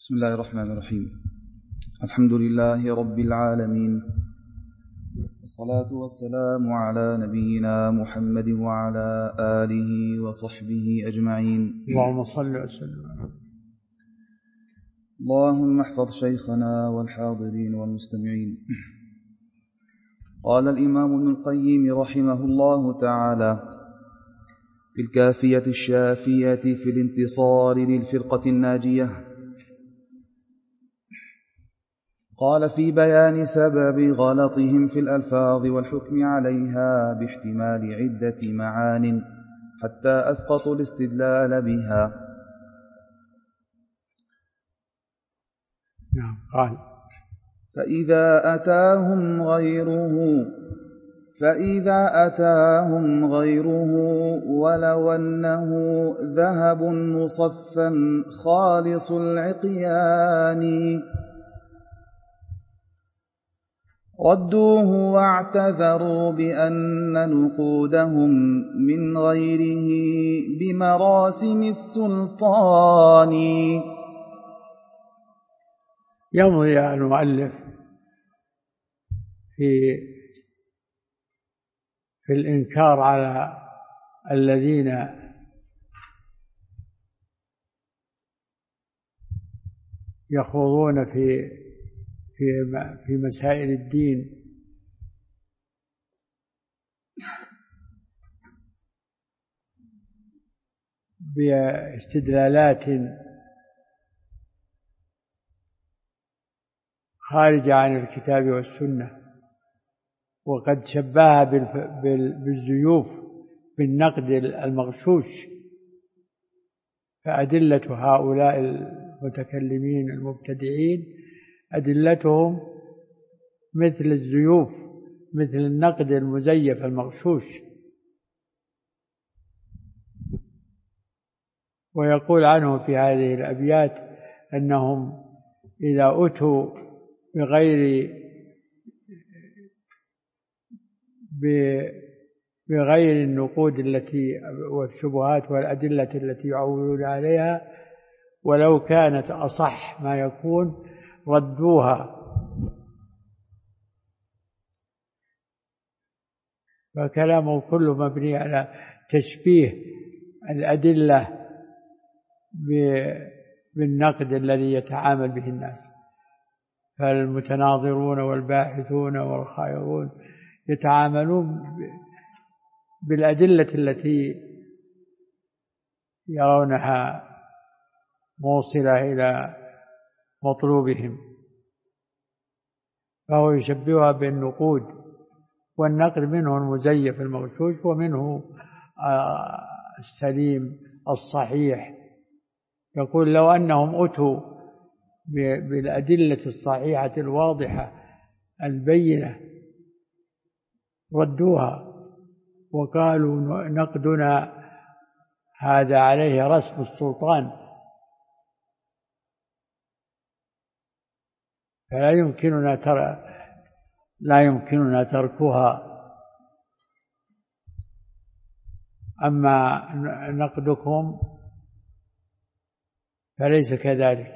بسم الله الرحمن الرحيم. الحمد لله رب العالمين، والصلاة والسلام على نبينا محمد وعلى آله وصحبه أجمعين. اللهم صل وسلم. اللهم احفظ شيخنا والحاضرين والمستمعين. قال الإمام ابن القيم رحمه الله تعالى في الكافية الشافية في الانتصار للفرقة الناجية، قال في بيان سبب غلطهم في الألفاظ والحكم عليها باحتمال عدة معان حتى أسقطوا الاستدلال بها. نعم. قال فإذا أتاهم غيره ولو أنه ذهب مصفا خالص العقيان ردوه واعتذروا بأن نقودهم من غيره بمراسم السلطان. يمضي المؤلف في الإنكار على الذين يخوضون في مسائل الدين باستدلالات خارجة عن الكتاب والسنة، وقد شبهها بالزيوف بالنقد المغشوش. فأدلة هؤلاء المتكلمين المبتدعين أدلتهم مثل الزيوف، مثل النقد المزيف المغشوش. ويقول عنه في هذه الأبيات أنهم إذا أتوا بغير النقود والشبهات والأدلة التي يعولون عليها ولو كانت أصح ما يكون ردوها. فكلامه كله مبني على تشبيه الأدلة بالنقد الذي يتعامل به الناس. فالمتناظرون والباحثون والخائضون يتعاملون بالأدلة التي يرونها موصلة إلى مطلوبهم، فهو يشبهها بالنقود، والنقد منه المزيف المغشوش ومنه السليم الصحيح. يقول لو أنهم أتوا بالأدلة الصحيحة الواضحة البينة ردوها وقالوا نقدنا هذا عليه رسم السلطان، فلا يمكننا تركها. أما نقدكم فليس كذلك.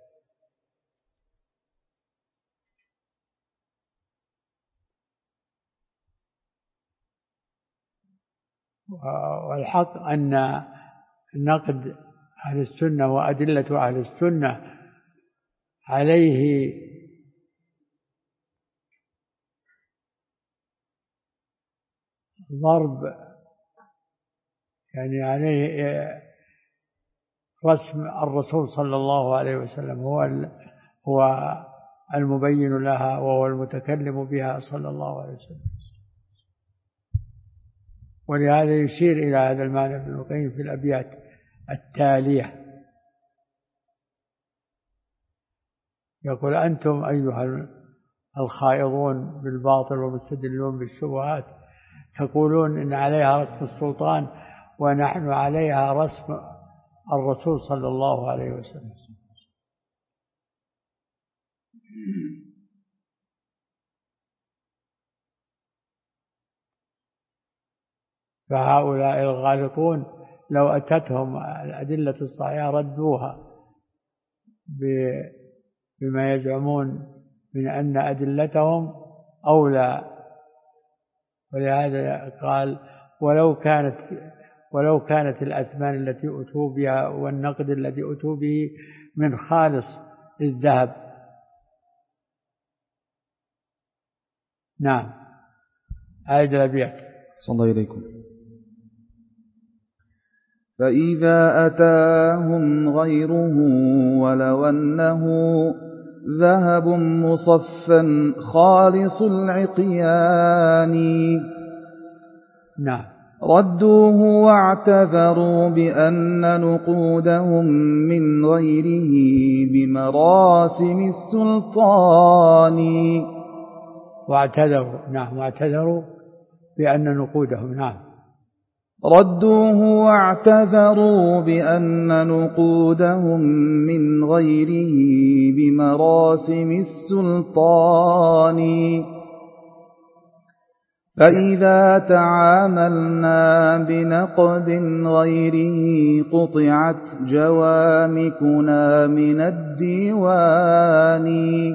والحق أن نقد أهل السنة وأدلة أهل السنة عليه ضرب، يعني عليه رسم الرسول صلى الله عليه وسلم، هو المبين لها وهو المتكلم بها صلى الله عليه وسلم. ولهذا يشير إلى هذا المعنى ابن القيم في الأبيات التالية. يقول أنتم أيها الخائضون بالباطل والمستدلون بالشبهات تقولون إن عليها رسم السلطان ونحن عليها رسم الرسول صلى الله عليه وسلم. فهؤلاء الغالطون لو أتتهم الأدلة الصحيحة ردوها بما يزعمون من أن أدلتهم أولى. ولهذا قال ولو كانت الأثمان التي أتوا بها والنقد الذي أتوا به من خالص الذهب. نعم. عيد الأبيات. صلى الله إليكم. فإذا أتاهم غيره ولو أنه ذهب مصفا خالص العقيان نعم ردوه واعتذروا بأن نقودهم من غيره بمراسم السلطان. واعتذروا بأن نقودهم. نعم. ردوه واعتذروا بأن نقودهم من غيره بمراسم السلطان. فإذا تعاملنا بنقد غيره قطعت جوامكنا من الديوان.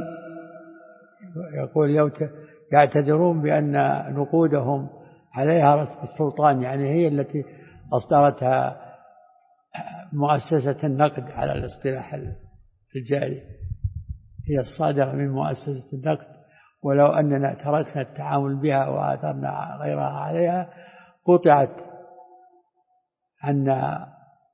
يقول يعتذرون بأن نقودهم عليها رسم السلطان، يعني هي التي أصدرتها مؤسسة النقد على الاصطلاح الجاري، هي الصادرة من مؤسسة النقد. ولو أننا تركنا التعامل بها وآثرنا غيرها عليها قطعت عنا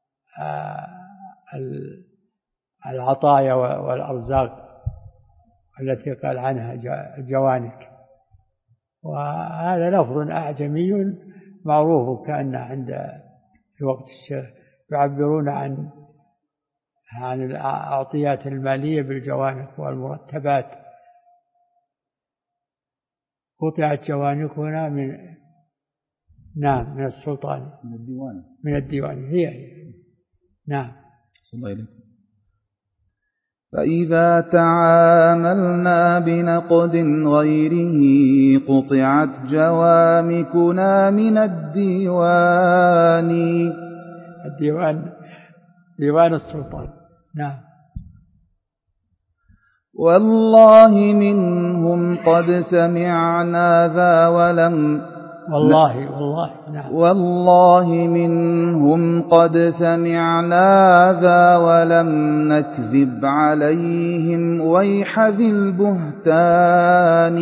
العطايا والأرزاق التي قال عنها الجوانك. وهذا لفظ أعجمي معروف، كأن عند في وقت الشيخ يعبرون عن الأعطيات المالية بالجوانك والمرتبات. قطعت جوانكنا من السلطان، من الديوان هي. نعم. صلى الله عليه. فإذا تعاملنا بنقد غيره قطعت جوامكنا من الديوان. ديوان السلطان. نعم. والله منهم قد سمعنا ذا ولم نعم. والله منهم قد سمعنا ذا ولم نكذب عليهم ويح ذي البهتان.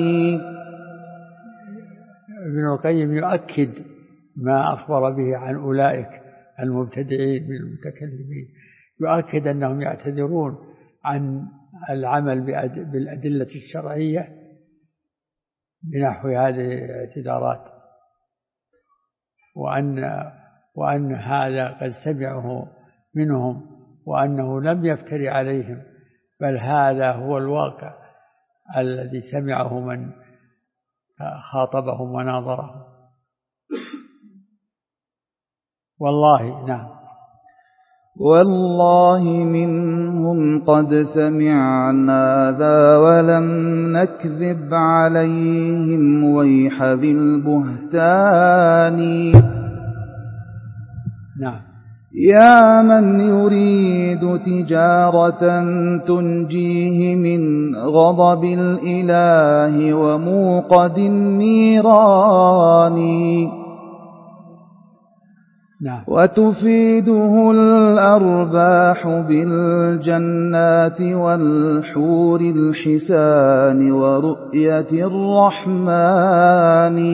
ابن القيم يؤكد ما أخبر به عن أولئك المبتدعين من المتكلمين، يؤكد أنهم يعتذرون عن العمل بالأدلة الشرعية بنحو هذه الاعتذارات، وأن هذا قد سمعه منهم وأنه لم يفتري عليهم، بل هذا هو الواقع الذي سمعه من خاطبهم وناظرهم. والله. نعم. والله منهم قد سمعنا ذا ولم نكذب عليهم ويح ذي البهتان. نعم. يا من يريد تجارة تنجيه من غضب الإله وموقد النيران. نعم. وتفيده الأرباح بالجنات والحور الحسان ورؤية الرحمن.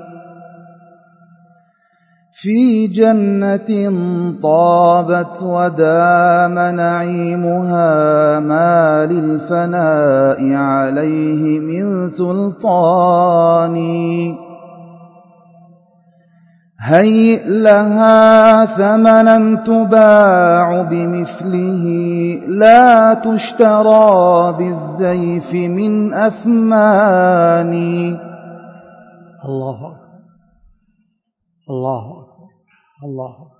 في جنة طابت ودام نعيمها ما للفناء عليه من سلطان. هيئ لها ثمنا تباع بمثله لا تشترى بالزيف من أثمان. الله أكبر. الله أكبر. الله أكبر.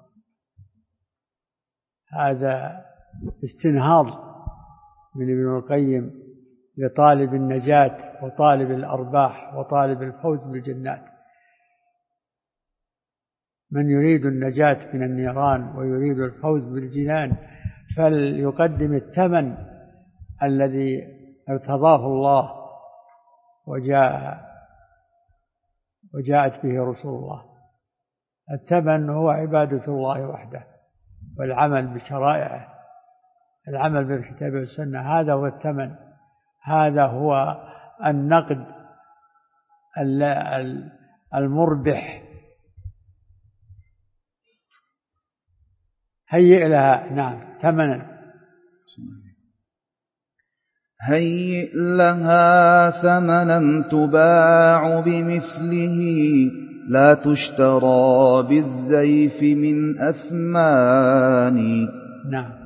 هذا استنهاض من ابن القيم لطالب النجاة وطالب الأرباح وطالب الفوز بالجنات. من يريد النجاة من النيران ويريد الفوز بالجنان فليقدم الثمن الذي ارتضاه الله وجاءت به رسول الله. الثمن هو عبادة الله وحده والعمل بشرائعه، العمل بالكتاب والسنة، هذا هو الثمن، هذا هو النقد المربح. هيئ لها نعم ثمنا، هيئ لها ثمنا تباع بمثله لا تشترى بالزيف من أثمان. نعم.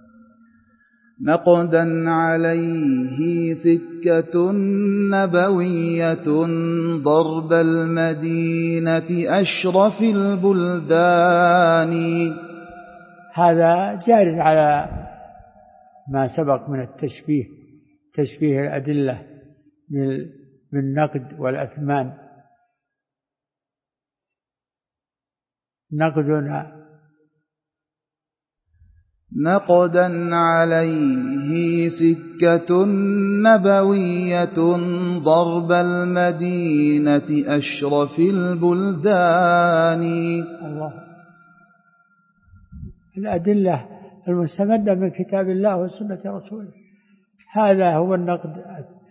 نقدا عليه سكة نبوية ضرب المدينة أشرف البلدان. هذا جار على ما سبق من التشبيه، تشبيه الأدلة بالنقد والأثمان. نقدا عليه سكة نبوية ضرب المدينة أشرف البلدان. الله. الأدلة المستمدة من كتاب الله وسنة رسوله، هذا هو النقد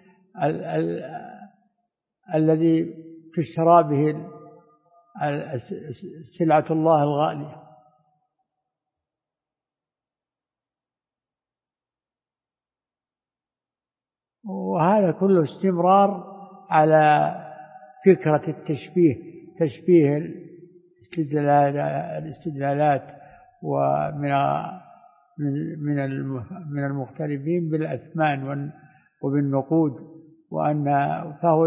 الذي تشترى به سلعة الله الغالية. وهذا كله استمرار على فكرة التشبيه، تشبيه الاستدلالات من المختلفين بالأثمان وبالنقود، فهو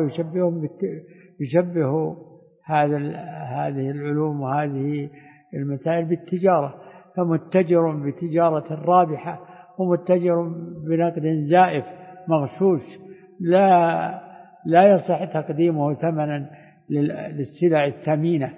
يشبه هذه العلوم وهذه المسائل بالتجارة، فمتجر بتجارة رابحة ومتجر بنقد زائف مغشوش لا يصح تقديمه ثمنا للسلع الثمينة.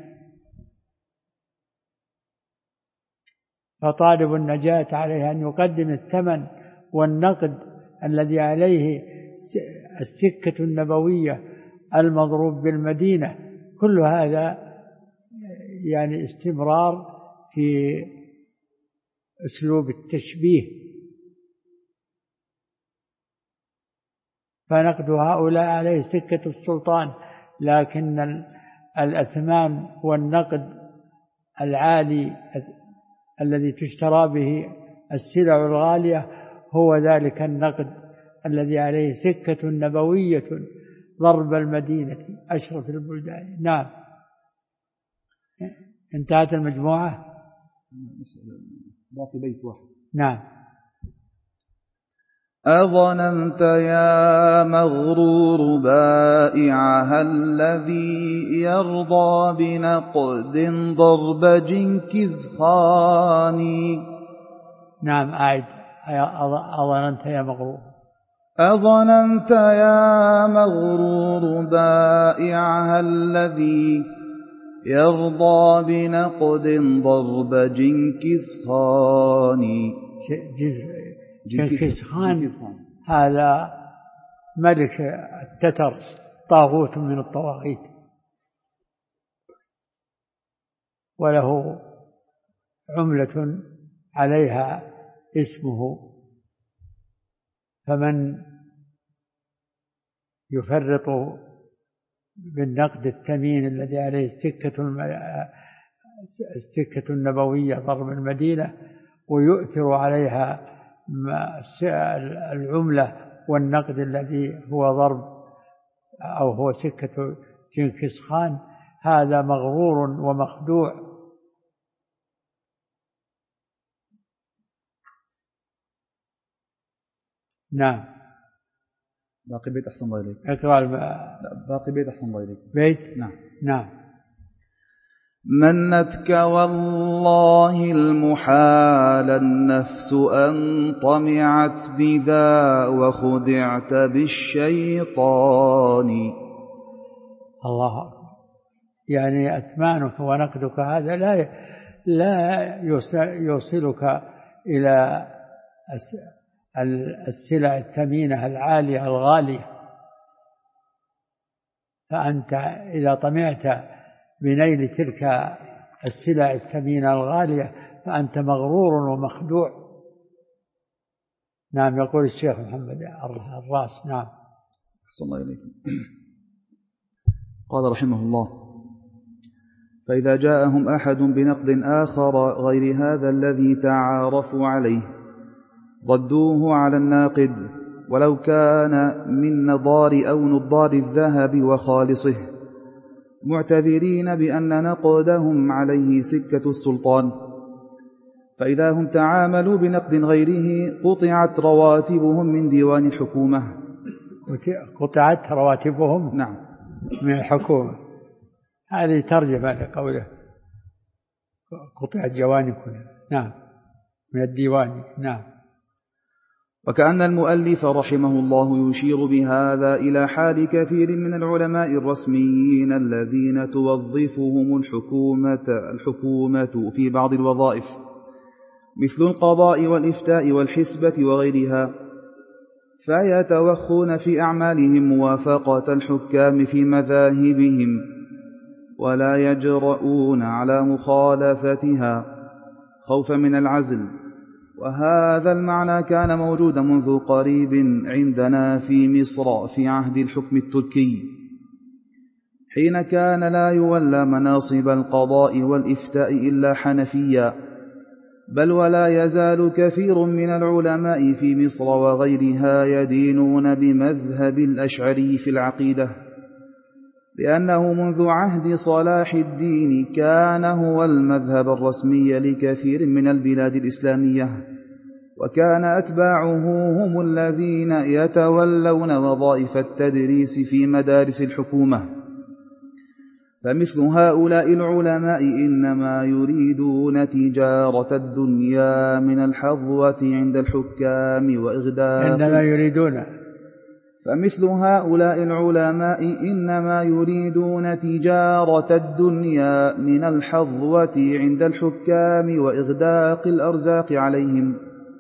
فطالب النجاة عليه أن يقدم الثمن والنقد الذي عليه السكة النبوية المضروب بالمدينة. كل هذا يعني استمرار في أسلوب التشبيه. فنقد هؤلاء عليه سكة السلطان، لكن الأثمان والنقد العالي الذي تشترى به السلع الغالية هو ذلك النقد الذي عليه سكة نبوية ضرب المدينة أشرف البلدان. نعم. انتهت المجموعة. باقي بيت واحد. نعم. أظننت يا مغرور بائعها الذي يرضى بنقد ضرب جنكز خاني. نعم أعد. أظننت يا مغرور. أظننت يا مغرور بائعها الذي يرضى بنقد ضرب جنكز خاني. جنكيز خان هذا ملك التتر، طاغوت من الطواغيت، وله عملة عليها اسمه. فمن يفرط بالنقد الثمين الذي عليه السكة النبوية ضرب المدينة ويؤثر عليها العملة والنقد الذي هو ضرب أو هو سكة جنكيز خان، هذا مغرور ومخدوع. نعم. باقي بيت أحسن الله إليك. اقرأ باقي بيت أحسن الله إليك. بيت. نعم. نعم. منتك والله المحال النفس أن طمعت بذا وخدعت بالشيطان. الله أكبر. يعني أثمانك ونقدك هذا لا يوصلك إلى السلع الثمينة العالية الغالية، فأنت إذا طمعت بنيل تلك السلع الثمينة الغالية فأنت مغرور ومخدوع. نعم. يقول الشيخ محمد الراس. نعم. أحسن الله إليكم. قال رحمه الله: فإذا جاءهم أحد بنقد آخر غير هذا الذي تعارفوا عليه ردوه على الناقد ولو كان من نضار أو نضار الذهب وخالصه، معتذرين بأن نقدهم عليه سكة السلطان. فإذا هم تعاملوا بنقد غيره قطعت رواتبهم من ديوان الحكومة. قطعت رواتبهم؟ نعم، من الحكومة. هذه ترجمة لقوله قطعت جوانبنا. نعم، من الديوان. نعم. وكأن المؤلف رحمه الله يشير بهذا إلى حال كثير من العلماء الرسميين الذين توظفهم الحكومة في بعض الوظائف مثل القضاء والإفتاء والحسبة وغيرها، فيتوخون في أعمالهم موافقة الحكام في مذاهبهم ولا يجرؤون على مخالفتها خوفا من العزل. وهذا المعنى كان موجودا منذ قريب عندنا في مصر في عهد الحكم التركي، حين كان لا يولى مناصب القضاء والإفتاء إلا حنفيا، بل ولا يزال كثير من العلماء في مصر وغيرها يدينون بمذهب الأشعري في العقيدة، لأنه منذ عهد صلاح الدين كان هو المذهب الرسمي لكثير من البلاد الإسلامية، وكان أتباعه هم الذين يتولون وظائف التدريس في مدارس الحكومة. فمثل هؤلاء العلماء إنما يريدون تجارة الدنيا من الحظوة عند الحكام وإغداق. عندما يريدون. فمثل هؤلاء العلماء إنما يريدون تجارة الدنيا من الحظوة عند الحكام وإغداق الأرزاق عليهم.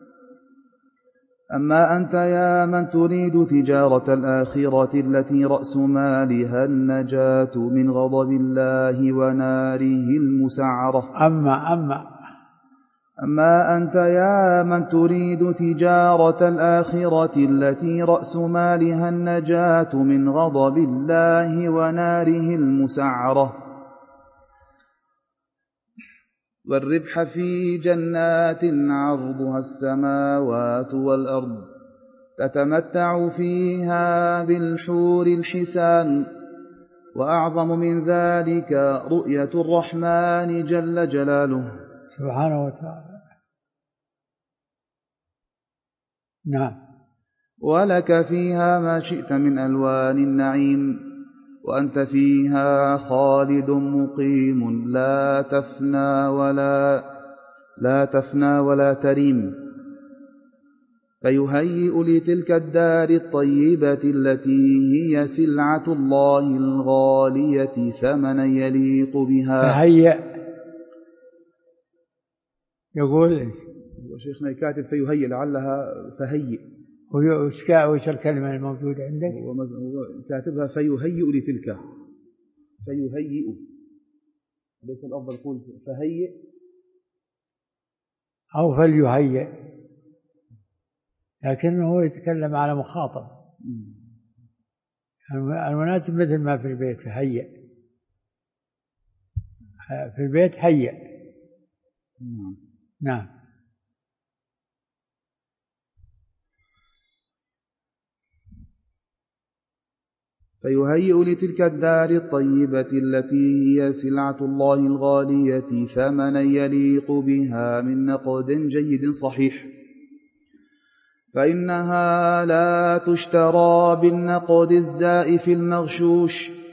أما أنت يا من تريد تجارة الآخرة التي رأس مالها النجاة من غضب الله وناره المسعرة. أما أنت يا من تريد تجارة الآخرة التي رأس مالها النجاة من غضب الله وناره المسعرة والربح في جنات عرضها السماوات والأرض تتمتع فيها بالحور الحسان، وأعظم من ذلك رؤية الرحمن جل جلاله سبحانه وتعالى. نعم. ولك فيها ما شئت من ألوان النعيم، وأنت فيها خالد مقيم لا تفنى ولا تريم. فيهيئ لتلك الدار الطيبة التي هي سلعة الله الغالية ثمنا يليق بها. فهيئ يقول إيش؟ وشيخنا كاتب فيهيئ، لعلها فهيئ. وش الكلمة الموجودة عندك؟ كاتبها فيهيئ لتلك، فيهيئ، ليس الأفضل يقول فهيئ أو فليهيئ، لكنه يتكلم على مخاطب. المناسب مثل ما في البيت فهيئ، في البيت هيئ. نعم. فيهيئ لتلك الدار الطيبة التي هي سلعة الله الغالية ثمنا يليق بها من نقد جيد صحيح، فإنها لا تشترى بالنقد الزائف المغشوش،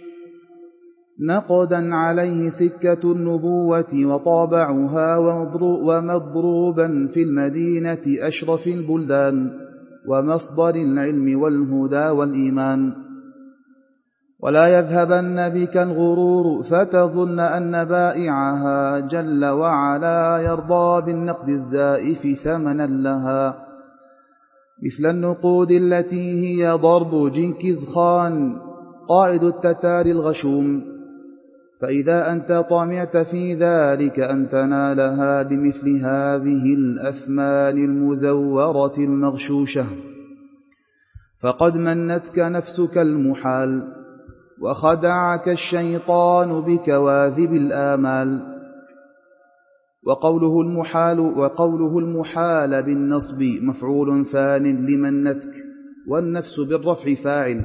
نقدا عليه سكة النبوة وطابعها ومضروبا في المدينة أشرف البلدان ومصدر العلم والهدى والإيمان. ولا يذهبن بك الغرور فتظن أن بائعها جل وعلا يرضى بالنقد الزائف ثمنا لها، مثل النقود التي هي ضرب جنكيز خان قائد التتار الغشوم، فإذا أنت طمعت في ذلك أن تنالها بمثل هذه الأثمان المزورة المغشوشة فقد منتك نفسك المحال، وخدعك الشيطان بكواذب الآمال. وقوله المحال بالنصب مفعول ثان لمنتك، والنفس بالرفع فاعل.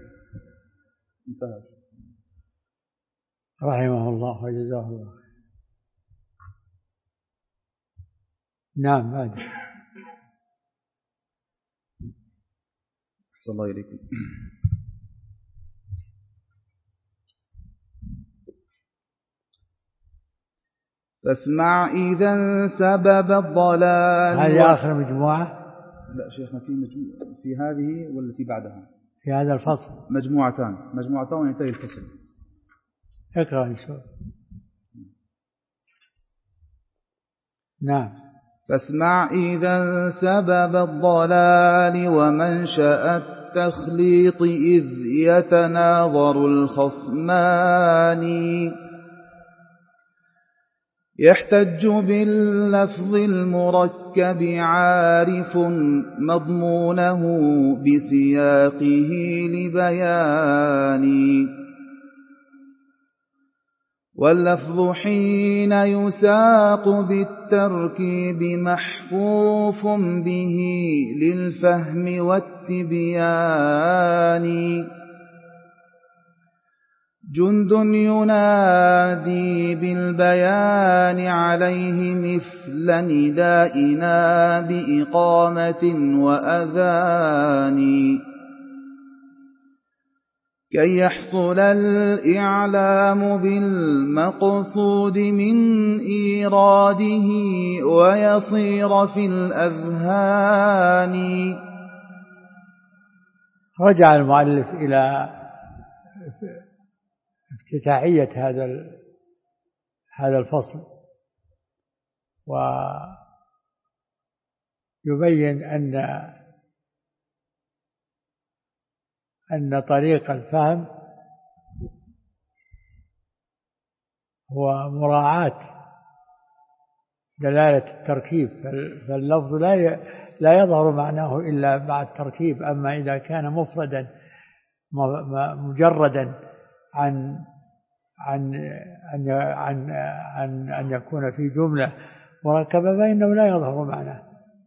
رحمه الله وجزاه الله. نعم بعد. أحسن الله إليكم. فاسمع إذا سبب الضلال. هذه آخر مجموعة؟ لا شيخنا في هذه والتي بعدها في هذا الفصل مجموعتان وينتهي الفصل. اقرأ إن شاء الله. نعم. فاسمع إذا سبب الضلال ومنشأ التخليط إذ يتناظر الخصمان، يحتج باللفظ المركب عارف مضمونه بسياقه لبيان، واللفظ حين يساق بالتركيب محفوف به للفهم والتبيان، جند ينادي بالبيان عليه مثل ندائنا بإقامة وأذان، كي يحصل الإعلام بالمقصود من إيراده ويصير في الأذهان. رجع المؤلف إلى افتتاحية هذا الفصل، ويبين أن طريق الفهم هو مراعاة دلالة التركيب، فاللفظ لا يظهر معناه إلا مع التركيب. أما إذا كان مفردا مجردا عن يكون في جملة مركبة فإنه لا يظهر معناه.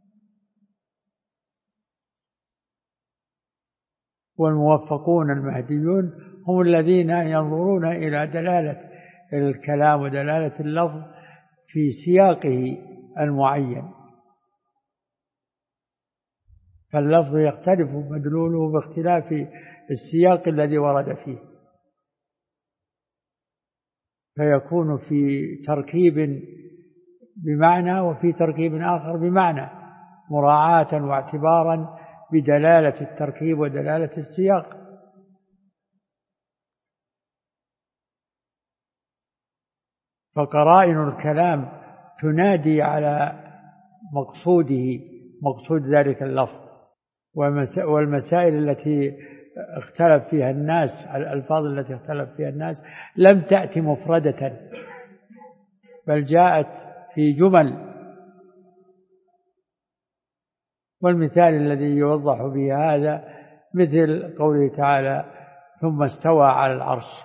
والموفقون المهديون هم الذين ينظرون إلى دلالة الكلام ودلالة اللفظ في سياقه المعين، فاللفظ يختلف مدلوله باختلاف السياق الذي ورد فيه، فيكون في تركيب بمعنى وفي تركيب آخر بمعنى، مراعاة واعتبارا بدلالة التركيب ودلالة السياق. فقرائن الكلام تنادي على مقصود ذلك اللفظ. والمسائل التي اختلف فيها الناس، الألفاظ التي اختلف فيها الناس لم تأتي مفردة، بل جاءت في جمل. والمثال الذي يوضح به هذا مثل قوله تعالى ثم استوى على العرش،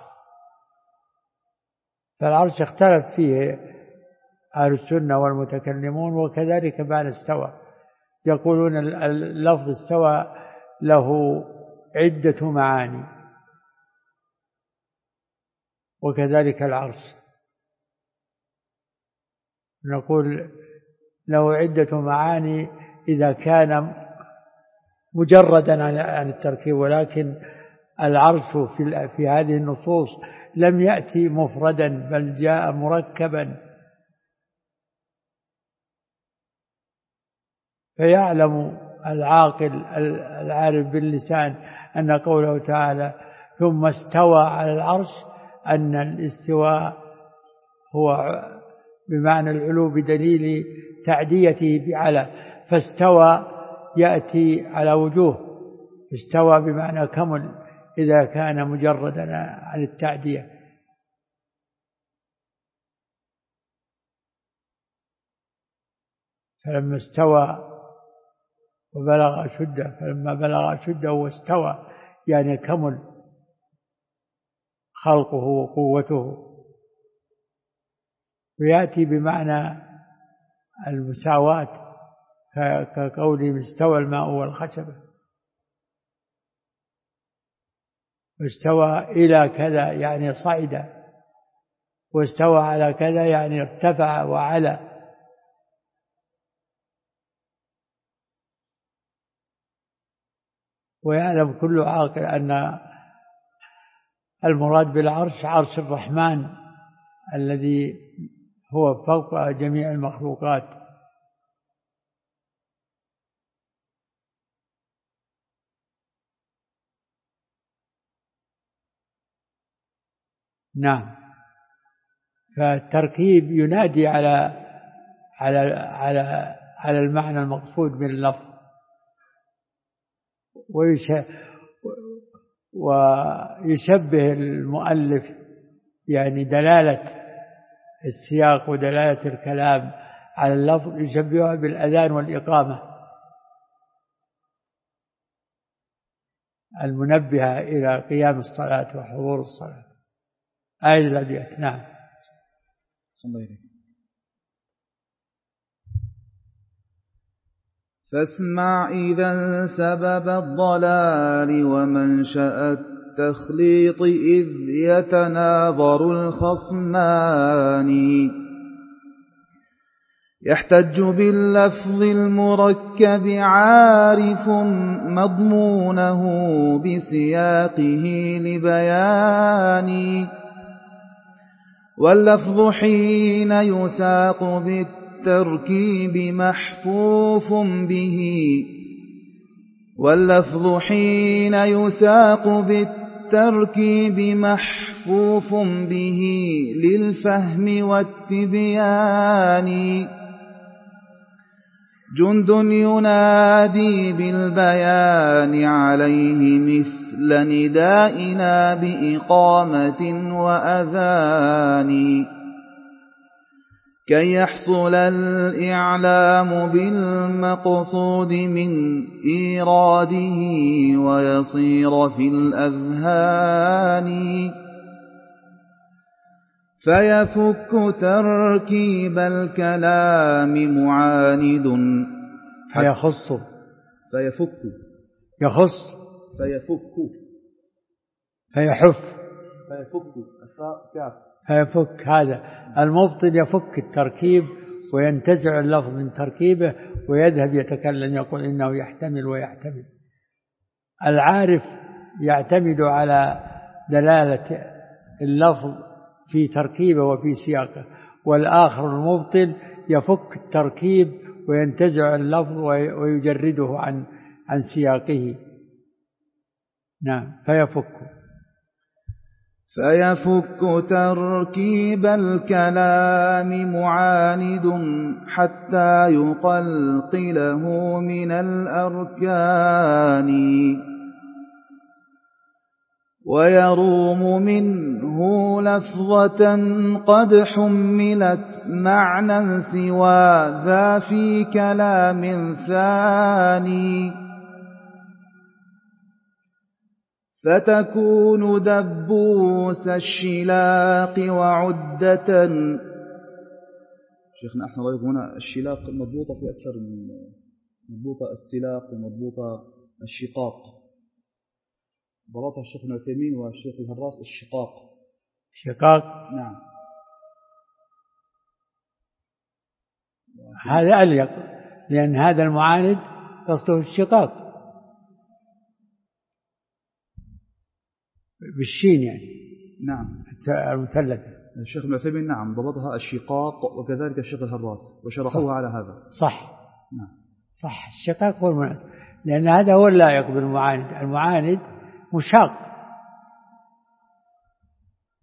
فالعرش اختلف فيه أهل السنة والمتكلمون، وكذلك بعد استوى يقولون اللفظ استوى له عدة معاني، وكذلك العرش نقول له عدة معاني إذا كان مجردا عن التركيب، ولكن العرش في هذه النصوص لم يأتي مفردا بل جاء مركبا، فيعلم العاقل العارف باللسان أن قوله تعالى ثم استوى على العرش أن الاستواء هو بمعنى العلو بدليل تعديته بعلى، فاستوى يأتي على وجوه. استوى بمعنى كمل إذا كان مجردا عن التعدية. فلما استوى وبلغ أشده، فلما بلغ أشده واستوى يعني كمل خلقه وقوته. ويأتي بمعنى المساواة كقوله استوى الماء والخشبة. واستوى إلى كذا يعني صعد، واستوى على كذا يعني ارتفع وعلى. ويعلم كل عاقل أن المراد بالعرش عرش الرحمن الذي هو فوق جميع المخلوقات. نعم. فالتركيب ينادي على المعنى المقصود باللفظ، ويشبه المؤلف يعني دلالة السياق ودلالة الكلام على اللفظ يشبهها بالأذان والإقامة المنبهة إلى قيام الصلاة وحضور الصلاة. آية الأبيات. نعم. فاسمع إذا سبب الضلال ومنشأ التخليط إذ يتناظر الخصمان، يحتج باللفظ المركب عارف مضمونه بسياقه لبيان، واللفظ حين يساق بالتركيب محفوف به، واللفظ حين يساق بالتركيب محفوف به للفهم والتبيان، جند ينادي بالبيان عليه مثل ندائنا بإقامة وأذان، كي يحصل الإعلام بالمقصود من إيراده ويصير في الأذهان، فيفك تركيب الكلام معاند فيخص فيفك يخص فيفك فيحف فيفك كاف فيفك. هذا المبطل يفك التركيب وينتزع اللفظ من تركيبه ويذهب يتكلم يقول إنه يحتمل ويحتمل. العارف يعتمد على دلالة اللفظ في تركيبه وفي سياقه، والآخر المبطل يفك التركيب وينتزع اللفظ ويجرده عن سياقه. نعم. فيفك تركيب الكلام معاند حتى يقلقله من الأركان، ويروم منه لفظة قد حملت معنى سوى ذا في كلام ثاني، فتكون دبوس الشلاق وعدة. شيخنا أحسن الله هنا الشلاق مضبوطة في أكثر من مضبوطة السلاق ومضبوطة الشقاق، ضبطها الشيخ ابن عثيمين والشيخ الهراس شقاق. نعم. هذا أليق لأن هذا المعاند قصده الشقاق بالشين يعني. نعم. المثلثة. الشيخ ابن عثيمين نعم ضبطها الشقاق، وكذلك الشيخ الهراس وشرحوها على هذا. صح. نعم. صح. الشقاق هو المناسب لأن هذا هو اللائق بالمعاند. المعاند مشاق.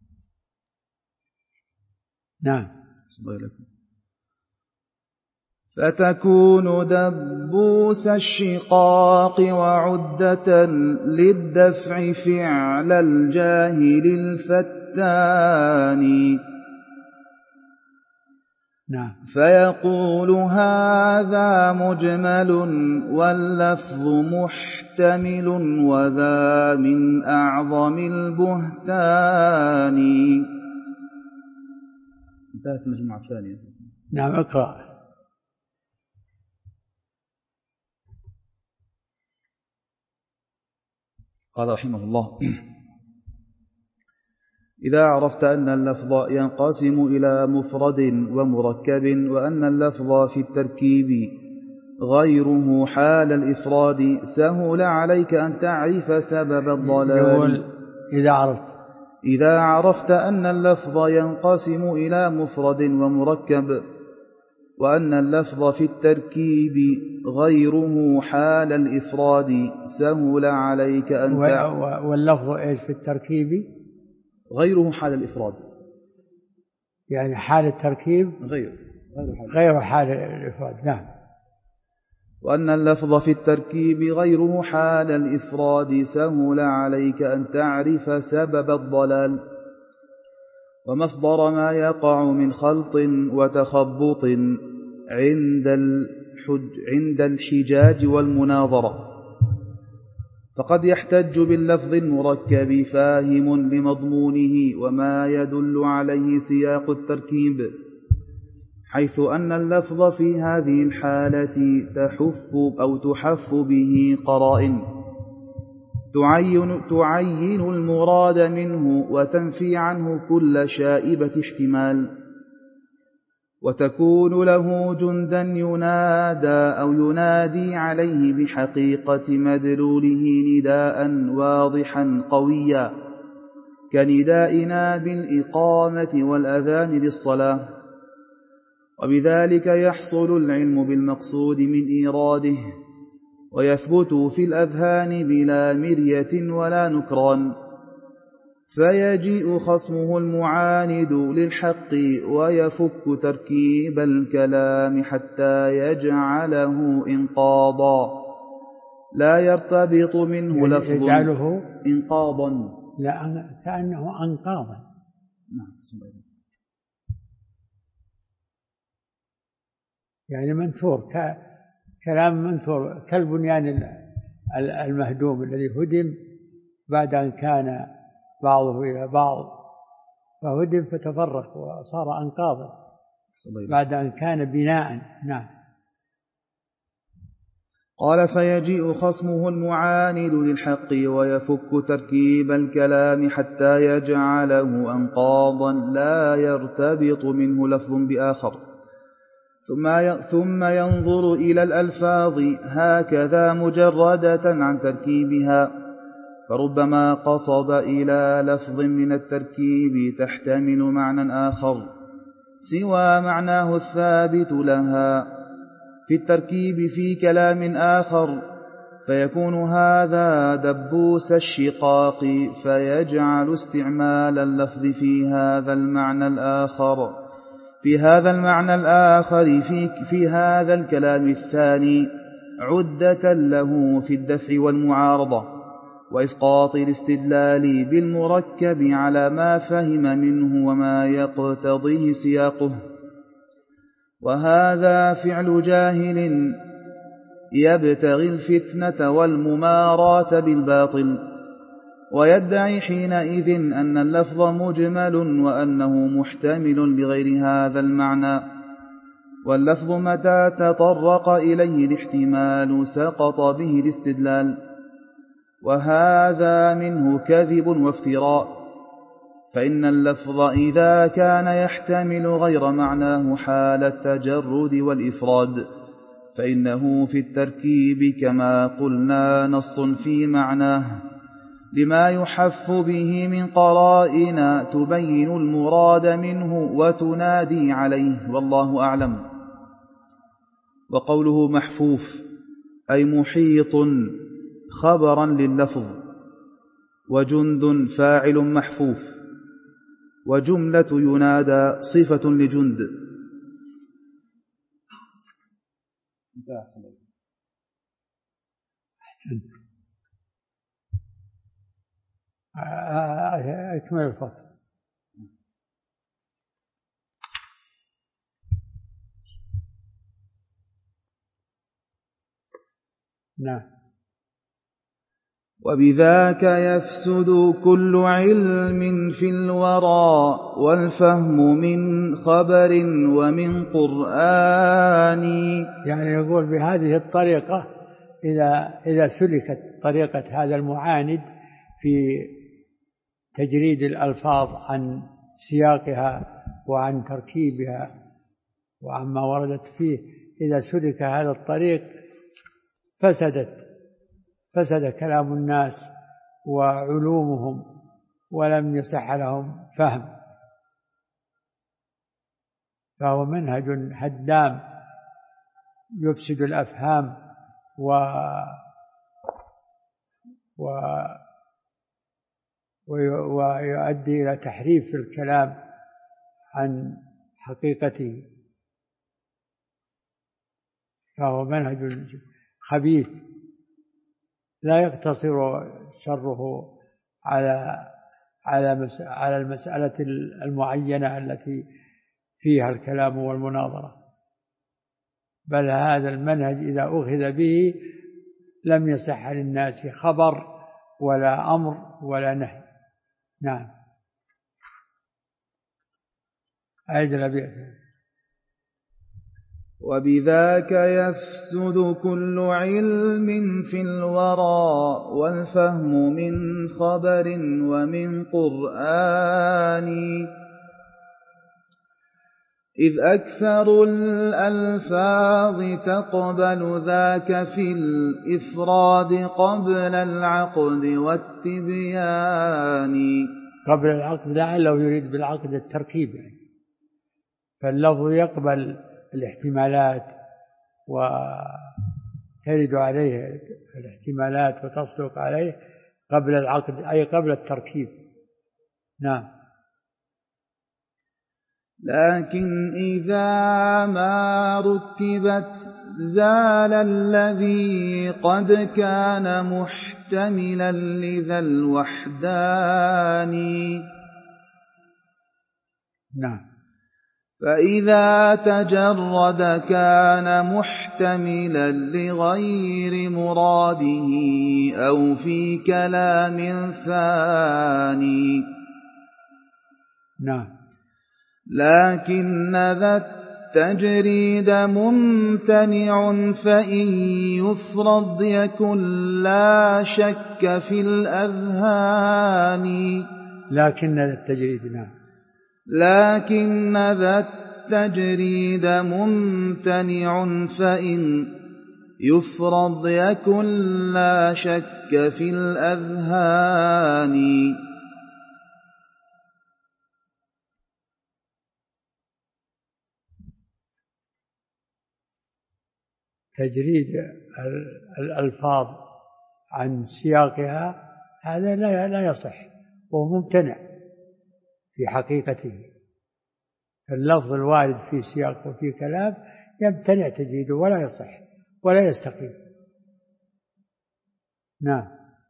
نعم. الله لكم. فتكون دبوس الشقاق وعدة للدفع فعل الجاهل الفتان. نعم. فيقول هذا مجمل واللفظ محتمل وذا من أعظم البهتان. انتهت المجموعة الثانية. نعم اقرأ. قال رحمه الله: إذا عرفت أن اللفظ ينقسم إلى مفرد ومركب وأن اللفظ في التركيب غيره حال الإفراد سهل عليك أن تعرف سبب الضلال. يقول إذا عرفت أن اللفظ ينقسم إلى مفرد ومركب وأن اللفظ في التركيب غيره حال الإفراد سهل عليك أن واللفظ إيش في التركيب؟ غيره حال الإفراد، يعني حال التركيب غير حال الإفراد. نعم. وأن اللفظ في التركيب غيره حال الإفراد سهل عليك أن تعرف سبب الضلال ومصدر ما يقع من خلط وتخبط عند الحجاج والمناظرة. فقد يحتج باللفظ المركب فاهم لمضمونه وما يدل عليه سياق التركيب، حيث أن اللفظ في هذه الحالة تحف به قرائن تعين المراد منه وتنفي عنه كل شائبة احتمال، وتكون له جندا ينادى أو ينادي عليه بحقيقة مدلوله نداء واضحا قويا كندائنا بالإقامة والأذان للصلاة. وبذلك يحصل العلم بالمقصود من إيراده ويثبت في الأذهان بلا مرية ولا نكران. فيجيء خصمه المعاند للحق ويفك تركيب الكلام حتى يجعله إنقاضا لا يرتبط منه لفظ. يجعله إنقاضا، لا كأنه أنقاضا. يعني منثور، كلام منثور كالبنيان المهدوم الذي هدم بعد أن كان بعضه إلى بعض فهدم فتفرق وصار أنقاضا بعد أن كان بناء. نعم. قال: فيجيء خصمه المعاند للحق ويفك تركيب الكلام حتى يجعله أنقاضا لا يرتبط منه لفظ بآخر، ثم ينظر إلى الألفاظ هكذا مجردة عن تركيبها، فربما قصد إلى لفظ من التركيب تحتمل معنى آخر سوى معناه الثابت لها في التركيب في كلام آخر، فيكون هذا دبوس الشقاق، فيجعل استعمال اللفظ في هذا المعنى الآخر في هذا الكلام الثاني عدة له في الدفع والمعارضة وإسقاط الاستدلال بالمركب على ما فهم منه وما يقتضيه سياقه. وهذا فعل جاهل يبتغي الفتنة والمماراة بالباطل، ويدعي حينئذ أن اللفظ مجمل وأنه محتمل لغير هذا المعنى، واللفظ متى تطرق إليه الاحتمال سقط به الاستدلال، وهذا منه كذب وافتراء. فإن اللفظ إذا كان يحتمل غير معناه حال التجرد والإفراد فإنه في التركيب كما قلنا نص في معناه لما يحف به من قرائن تبين المراد منه وتنادي عليه، والله أعلم. وقوله محفوف أي محيط خبرا لللفظ، وجند فاعل محفوف، وجملة ينادى صفة لجند. أحسنت. أكمل الفصل. نعم. وبذاك يفسد كل علم في الورى والفهم من خبر ومن قرآن. يعني يقول بهذه الطريقة إذا سلكت طريقة هذا المعاند في تجريد الألفاظ عن سياقها وعن تركيبها وعما وردت فيه، إذا سلك هذا الطريق فسد كلام الناس وعلومهم ولم يصح لهم فهم، فهو منهج هدام يفسد الأفهام ويؤدي إلى تحريف الكلام عن حقيقته، فهو منهج خبيث لا يقتصر شره على المسألة المعينة التي فيها الكلام والمناظرة، بل هذا المنهج إذا أخذ به لم يصح للناس خبر ولا أمر ولا نهي. نعم. أعيد الأبيات. وبذاك يفسد كل علم في الورى والفهم من خبر ومن قرآن، إذ أكثر الألفاظ تقبل ذاك في الإفراد قبل العقد والتبيان. قبل العقد لعله يريد بالعقد التركيب، فاللفظ يقبل الاحتمالات وترد عليه الاحتمالات وتصدق عليه قبل العقد، أي قبل التركيب. نعم. لكن إذا ما ركبت زال الذي قد كان محتملا لذا الوحدان. نعم. فإذا تجرد كان محتملا لغير مراده أو في كلام ثاني. نعم. لكن ذا التجريد ممتنع فإن يفرض يكن لا شك في الأذهان. لكن التجريد. نعم. لكن ذا التجريد ممتنع فإن يفرض يكن لا شك في الأذهان. تجريد الألفاظ عن سياقها هذا لا يصح وهو ممتنع في حقيقته. اللفظ الوارد في سياق وفي كلام يمتنع تجريده ولا يصح ولا يستقيم. نعم.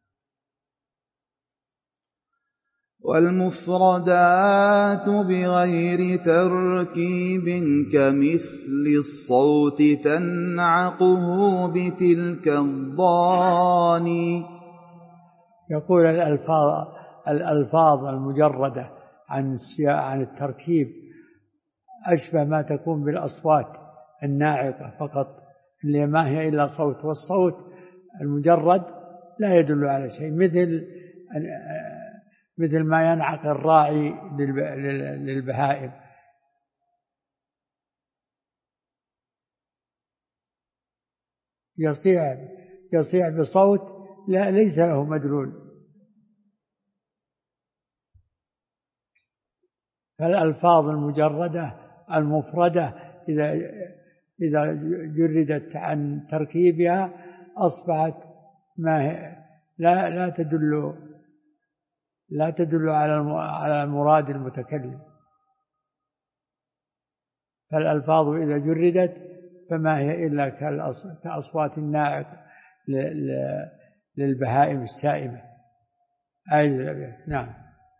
والمفردات بغير تركيب كمثل الصوت تنعقه بتلك الضان. يقول الألفاظ المجردة عن التركيب أشبه ما تكون بالأصوات الناعقة فقط، اللي ما هي إلا صوت، والصوت المجرد لا يدل على شيء، مثل ما ينعق الراعي للبهائم. يصيح بصوت ليس له مدلول. فالألفاظ المجردة المفردة إذا جردت عن تركيبها أصبحت لا تدل على المراد المتكلم. فالألفاظ إذا جردت فما هي إلا كأصوات الناعق للبهائم السائمة. أعيد الأبيات. نعم.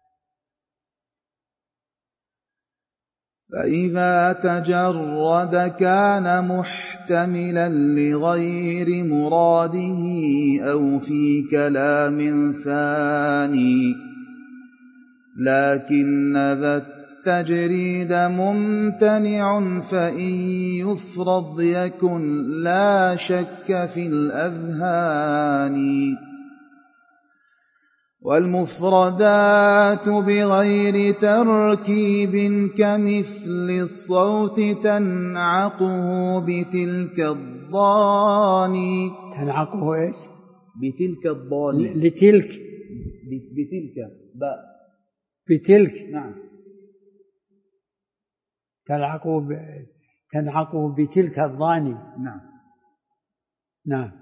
فإذا تجرد كان محتملا لغير مراده أو في كلام ثاني، لكن ذا التجريد ممتنع فإن يفرض يكن لا شك في الأذهان. والمفردات بغير تركيب كمثل الصوت تنعقه بتلك الضان. تنعقه إيش؟ بتلك الضان. لتلك. بتلك باء. بتلك. نعم. تنعقه بتلك الضان. نعم. نعم.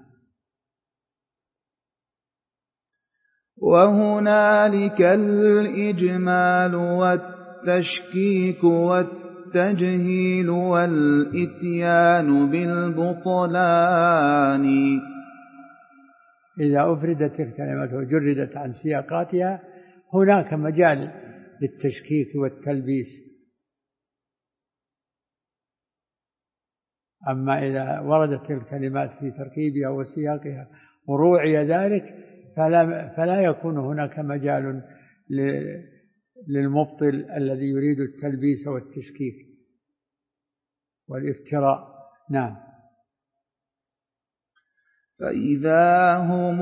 وهنالك الإجمال والتشكيك والتجهيل والإتيان بالبطلان. إذا أفردت الكلمات وجردت عن سياقاتها هناك مجال للتشكيك والتلبيس. أما إذا وردت الكلمات في تركيبها وسياقها وروعي ذلك فلا يكون هناك مجال للمبطل الذي يريد التلبيس والتشكيك والافتراء. نعم. فإذا هم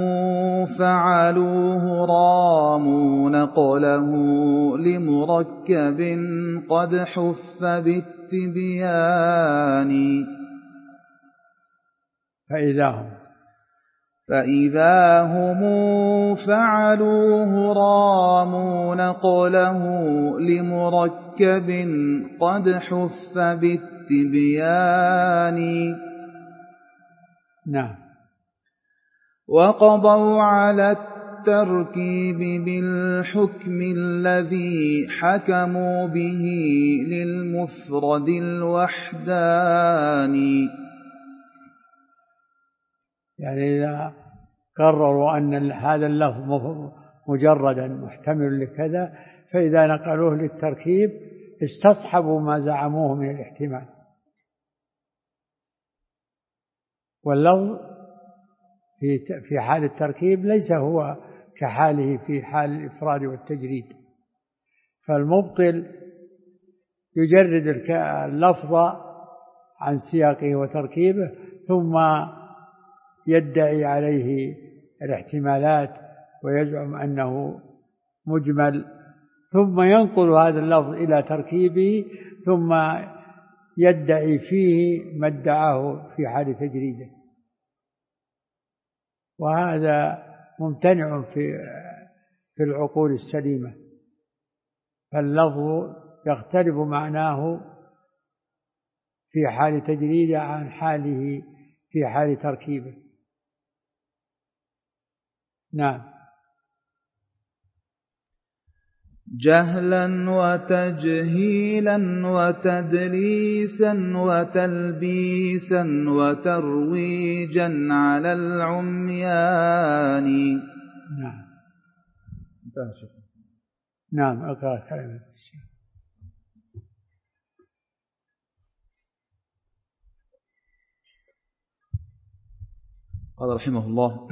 فعلوه راموا نقله لمركب قد حف بالتبيان. فإذا هم فعلوه راموا نقله لمركب قد حف بالتبيان. نعم. وقضوا على التركيب بالحكم الذي حكموا به للمفرد الوحداني. يعني إذا قرروا أن هذا اللفظ مجردا محتمل لكذا فإذا نقلوه للتركيب استصحبوا ما زعموه من الاحتمال. واللفظ في حال التركيب ليس هو كحاله في حال الإفراد والتجريد. فالمبطل يجرد اللفظ عن سياقه وتركيبه ثم يدعي عليه الاحتمالات ويزعم أنه مجمل، ثم ينقل هذا اللفظ إلى تركيبه ثم يدعي فيه ما ادعاه في حال تجريده. وهذا ممتنع في العقول السليمة. فاللفظ يختلف معناه في حال تجريده عن حاله في حال تركيبه. نعم. جهلا وتجهيلا وتدليسا وتلبيسا وترويجا على العميان. نعم. نعم. أقرأ كلمة الشيخ. قال رحمه الله: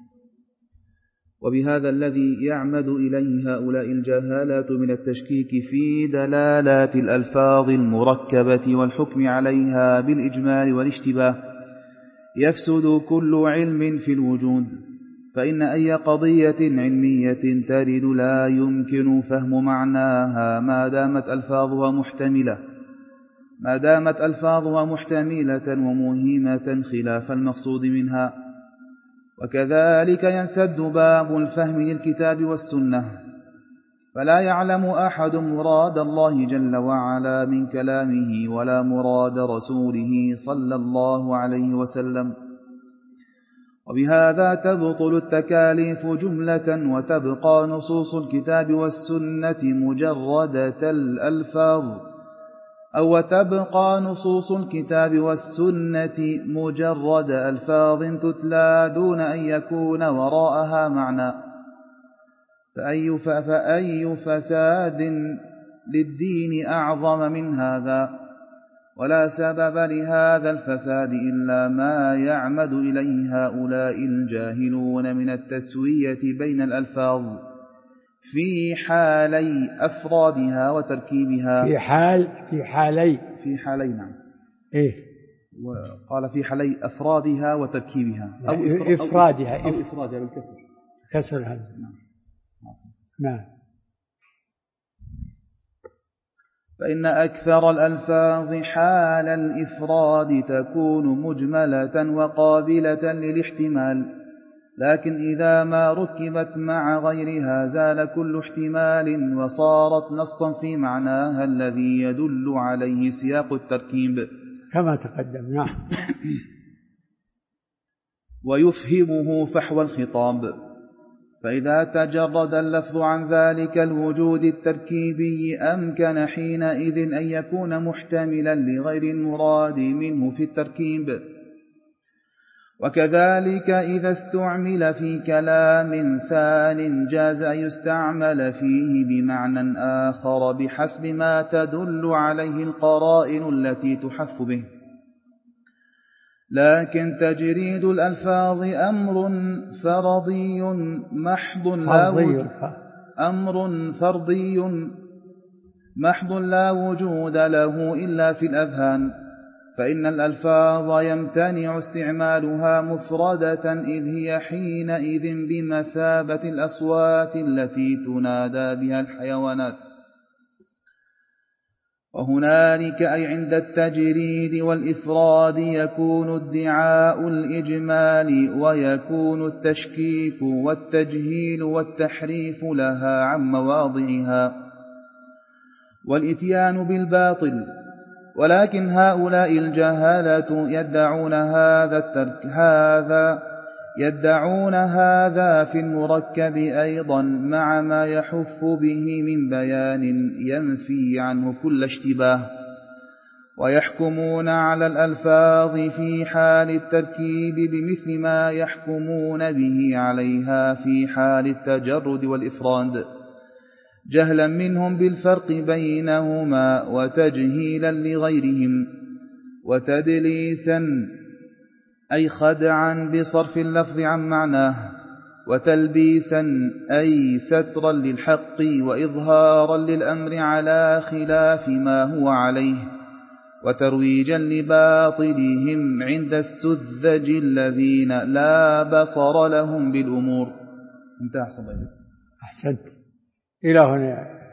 وبهذا الذي يعمد إليه هؤلاء الجهالات من التشكيك في دلالات الألفاظ المركبة والحكم عليها بالإجمال والاشتباه يفسد كل علم في الوجود. فإن أي قضية علمية ترد لا يمكن فهم معناها ما دامت ألفاظها محتملة وموهمة خلاف المقصود منها. وكذلك ينسد باب الفهم للكتاب والسنة، فلا يعلم أحد مراد الله جل وعلا من كلامه ولا مراد رسوله صلى الله عليه وسلم. وبهذا تبطل التكاليف جملة وتبقى نصوص الكتاب والسنة مجردة الألفاظ أو تبقى نصوص الكتاب والسنة مجرد ألفاظ تتلى دون أن يكون وراءها معنى، فأي فساد للدين أعظم من هذا؟ ولا سبب لهذا الفساد إلا ما يعمد إليه هؤلاء الجاهلون من التسوية بين الألفاظ في حالي أفرادها وتركيبها. في حالي نعم. إيه؟ وقال في حالي أفرادها وتركيبها أو إفرادها بالكسر، كسر هذا. نعم. فإن أكثر الألفاظ حال الإفراد تكون مجملة وقابلة للاحتمال، لكن إذا ما ركبت مع غيرها زال كل احتمال وصارت نصا في معناها الذي يدل عليه سياق التركيب كما تقدم. نعم. ويفهمه فحوى الخطاب. فإذا تجرد اللفظ عن ذلك الوجود التركيبي أمكن حينئذ أن يكون محتملا لغير المراد منه في التركيب. وكذلك إذا استعمل في كلام ثان جاز أن يستعمل فيه بمعنى آخر بحسب ما تدل عليه القرائن التي تحف به. لكن تجريد الألفاظ أمر فرضي محض لا وجود له إلا في الأذهان، فإن الألفاظ يمتنع استعمالها مفردة إذ هي حينئذ بمثابة الأصوات التي تنادى بها الحيوانات. وهنالك أي عند التجريد والإفراد يكون ادعاء الإجمال ويكون التشكيك والتجهيل والتحريف لها عن مواضعها والإتيان بالباطل. ولكن هؤلاء الجهالة يدعون هذا في المركب أيضا مع ما يحف به من بيان ينفي عنه كل اشتباه، ويحكمون على الألفاظ في حال التركيب بمثل ما يحكمون به عليها في حال التجرد والإفراد، جهلا منهم بالفرق بينهما وتجهيلا لغيرهم، وتدليسا أي خدعا بصرف اللفظ عن معناه، وتلبيسا أي سترا للحق وإظهارا للأمر على خلاف ما هو عليه، وترويجا لباطلهم عند السذج الذين لا بصر لهم بالأمور. انتهى. أحسنت. إلى هنا